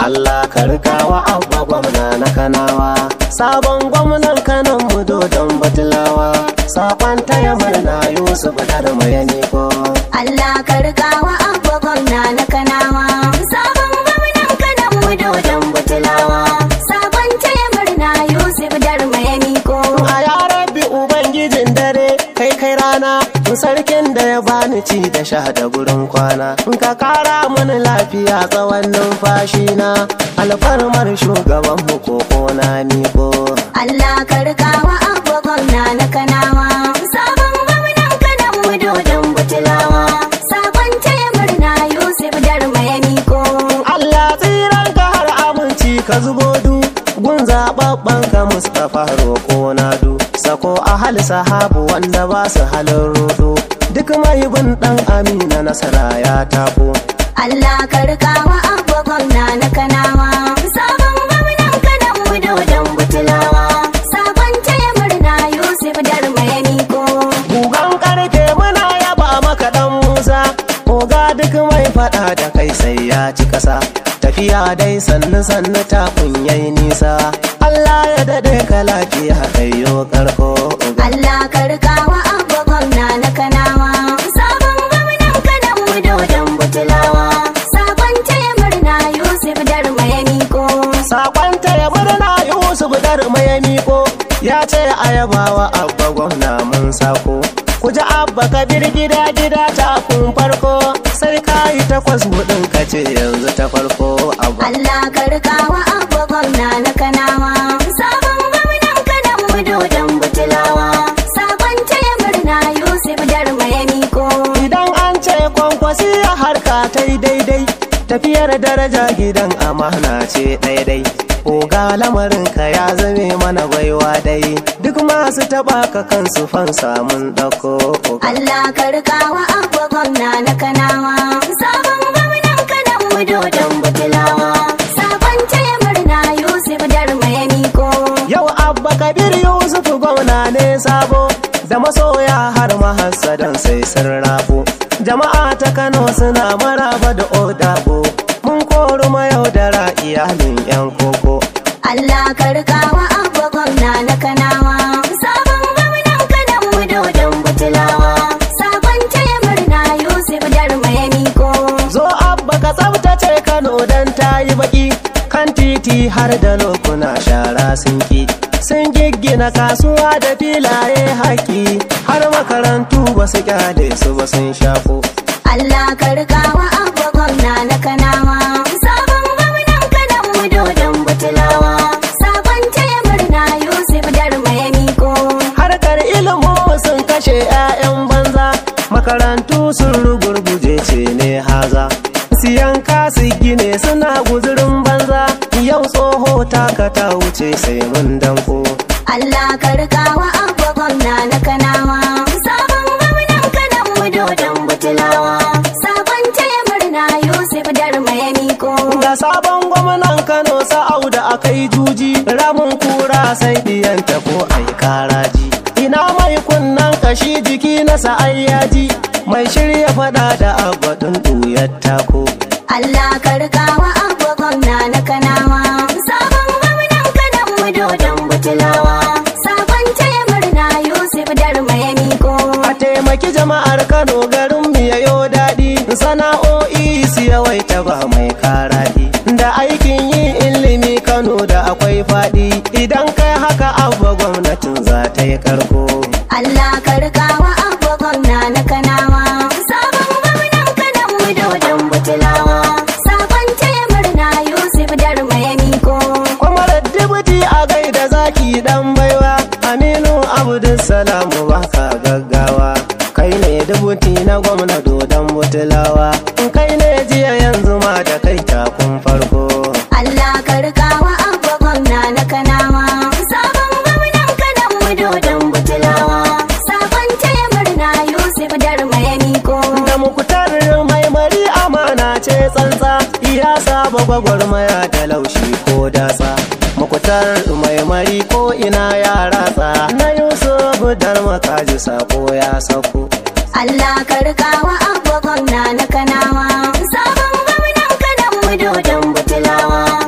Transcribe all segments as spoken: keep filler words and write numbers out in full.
Allah ka rikawa abba gwamna na Kanawa, sabon gwamnan Kanan mu dodon Butulawa, sakon taya murna Yusuf dar mai miko. Allah ka rikawa abba gwamna na Kanawa, sabon gwamnan Kanan mu dodon Butulawa, sakon taya murna Yusuf dar mai miko. A ya Rabbi ubangijin dare kai kai rana, sarkin da ya bani ci da sha da gurin kwana, ka kara mini lafiya tsawon numfashi na, alfarmar shugaban mu koko na miko. Allah ka rikawa abba gwamna na Kanawa, sabon gwamnan Kanan mu dodon Butulawa, sakon taya murna Yusuf dar mai miko. Allah tsiran ka har aminci ka zubo du, gun zababban ka Mustapha roko na du, sako ahal sahabu wanda ba su halin rodo, duk mai bin dan Amina nasara ya tafo. Allah ka rikawa abba gwamna na Kanawa, sabon gwamnan Kanan mu dodon Butulawa, sakon taya murna Yusuf dar mai miko. Gugan karfe muna yaba maka dan Musa, oga duk mai fada da kai sai ya ci kasa, tafiya dai sannu sannu ta kunyai nisa, Allah ya dade ka lafiya kayo karko. Allah ka rikawa abba gwamna na Kanawa, sabon gwamnan Kanan mu dodon Butulawa, sakon taya murna Yusuf dar mai miko. Sakon taya murna Yusuf dar mai miko, ya ce ayabawa abba gwamna mun sako, ku ji abba kabir gida gida ta kun farko, sai ka yi takwas hudun ka ce yanzu ta farko abba. Allah ka rikawa abba gwamna na Kanawa, sabon gwamnan Kanan mu dodon Butulawa, sakon taya murna Yusuf dar mai miko. Idan an ce kwankwasi a harka ta yi daidai, tafiyar daraja gidan amana ce daidai, oga lamarin ka ya zame mana baiwa dai, duk masu taba ka kansu fan samun dako. Allah ka rikawa abba gwamna na Kanawa, sabon gwamnan Kanan mu dodon Butulawa, sakon taya murna Yusuf dar mai miko. Yau abba kabir Yusuf gwamna ne sabo, da masoya har mahassadan sai sun rabo, jama'a ta Kano suna maraba da odabo, mun kori mayaudara iyalin yan koko. Allah ka rikawa abba gwamna na Kanawa, sabon gwamnan Kanan mu dodon Butulawa, sakon taya murna Yusuf dar mai miko. Zo abba ka tsabtace Kano dan ta yi baki, kan titi har da lokuna shara sun ki, sun giggina kasuwa da filaye haki, har makarantu ba su kyale su ba sun shafo. Allah ka rikawa abba gwamna na Kanawa, sabon gwamnan Kanan mu dodon Butulawa, sakon taya murna Yusuf dar mai miko. Harkar ilimin sun kashe 'ya'yan banza, makarantu sun rugurguje ce ne haza, siyan kasu gine suna guzurin banza, yau tsoho taka ta wuce sai mun danko. Allah ka rikawa abba gwamna na Kanawa, sabon gwamnan Kanan mu dodon Butulawa, sakon taya murna Yusuf dar mai miko. Ga sabon gwamnan Kano sa'au da akai juji, ramin kura sai diyanta ko ai karaji, ina mai kunnan kashi jiki na sa'ayyaji, mai shirya fada da abadin duyar tako. Allah ka rikawa abba gwamna na Kanawa, sabon gwamnan Kanan mu dodon Butulawa, sakon taya murna Yusuf dar mai miko. A taimaki jama'ar Kano garin mu yayo daɗi, sana'o'i su yawaita ba mai karaɗi, da aikin yi ilimi Kano da akwai faɗi, idan kai haka abba gwamnatin za ta yi karko. Allah ka rikawa abba gwamna na Kanawa, sabon gwamnan Kanan mu dodon Butulawa, sakon taya murna Yusuf dar mai miko. Kwamarar dubuti a gaida zaki dan baiwa, Aminu Abdulsalamu baka gaggawa, kai ne dubuti na gwamna dodon Butulawa, kai ne jiya yanzu ma da kai takun farko. Allah ka rikawa abba gwamna na Kanawa, sabon gwamnan Kanan mu dodon Butulawa, sakon taya murna Yusuf dar mai miko. Da mukutar mai mari amana ce tsantsa, iya saba gwagwarmaya da laushi ko dasa, mukutar mai mari ko ina ya ratsa, na Yusuf dar makaji sako ya sako. Allah ka rikawa abba gwamna na Kanawa, sabon gwamnan Kanan mu dodon Butulawa.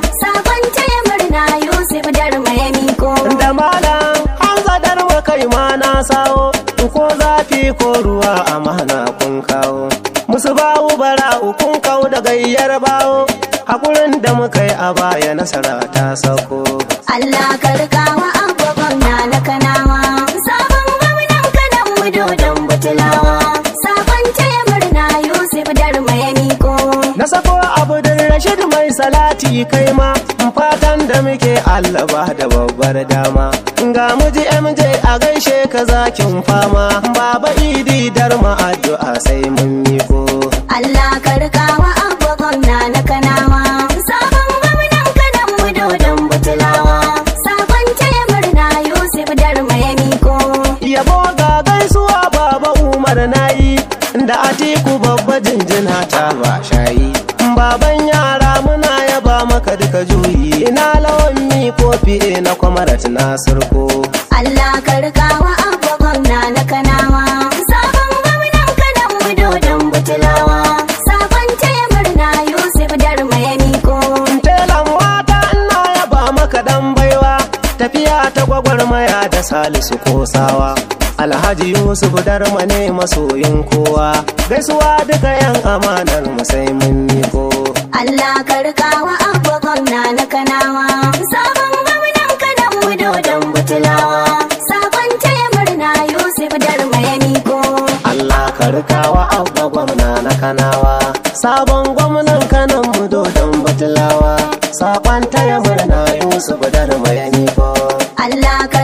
musu bawu bara'u kun kau da gayyar bawo, hakurin da muka yi a baya nasara ta sauko. Allah ka rikawa abba gwamna na Kanawa, sabon gwamnan Kanan mu dodon butulawa, sabon taya murna Yusuf Darma ya miko. Na sako Abdul Rashid mai salati kai ma, fatan da muke Allah ba da babbar dama. Ga muji M J a gaishe ka zakin fama, Baba Idi Darma addu'a sai mun miko. Allah ka rikawa abba gwamna na Kanawa, sabon gwamnan Kanan mu dodon butulawa, sabon taya murna Yusuf Darma ya miko. Yabo ga gaisuwa Baba Umar nayi, da Atiku babba jinjina ta ba shayi. Baban yara muna yaba maka duka juyi, ina lawan mi kofi na kwamarat na surko. Allah ka rikawa abba gwamna na Kanawa, sabon gwamnan Kanan mu dodon butulawa, sabon taya murna Yusuf Darma ya miko. Telan mata ina yaba maka dan baiwa, tafiya ta gwagwarmaya da Salisu Kosawa. Alhaji Yusuf Darma ne masoyin kowa, gaisuwa duka yan amanar mu sai mun miko. Allah ka rikawa abba gwamna na Kanawa, sabon gwamnan Kanan mu dodon butulawa, sabon taya murna Yusuf Darma ya miko. Allah ka rikawa abba gwamna na Kanawa, sabon gwamnan Kanan mu dodon butulawa, sabon taya murna Yusuf Darma ya miko. Allah